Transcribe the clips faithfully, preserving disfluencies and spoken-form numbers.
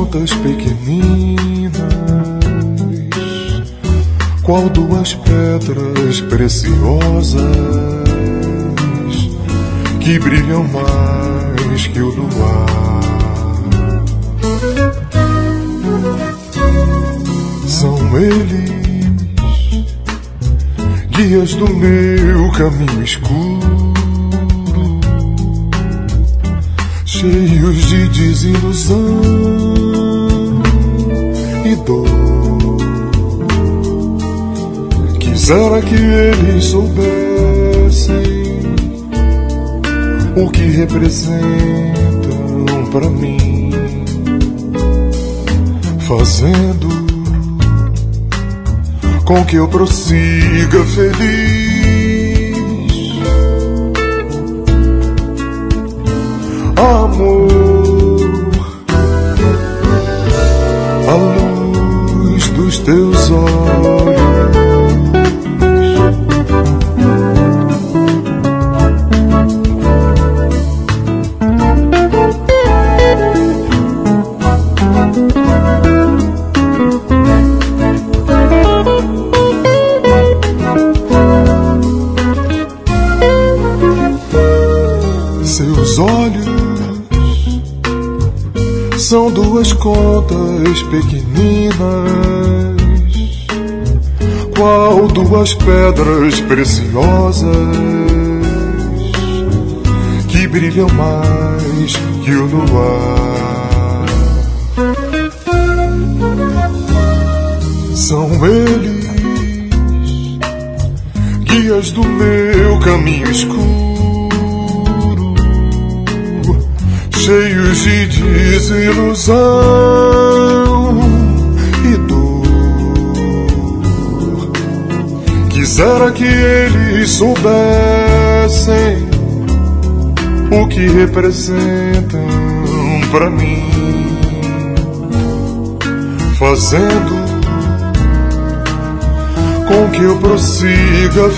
contas pequeninas, qual duas pedras preciosas que brilham mais que o luar. São eles guias do meu caminho escuro, cheios de desilusão e dor. Quisera que eles soubessem o que representam pra mim, fazendo com que eu prossiga feliz. Amor, a luz dos teus olhos são duas contas pequeninas, qual duas pedras preciosas que brilham mais que o luar. São eles guias do meu caminho escuro, cheios de desilusão e dor. Quisera que eles soubessem o que representam pra mim, fazendo com que eu prossiga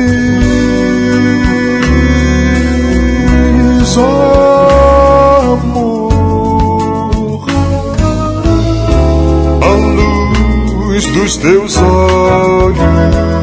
feliz. Oh, amor, a luz dos teus olhos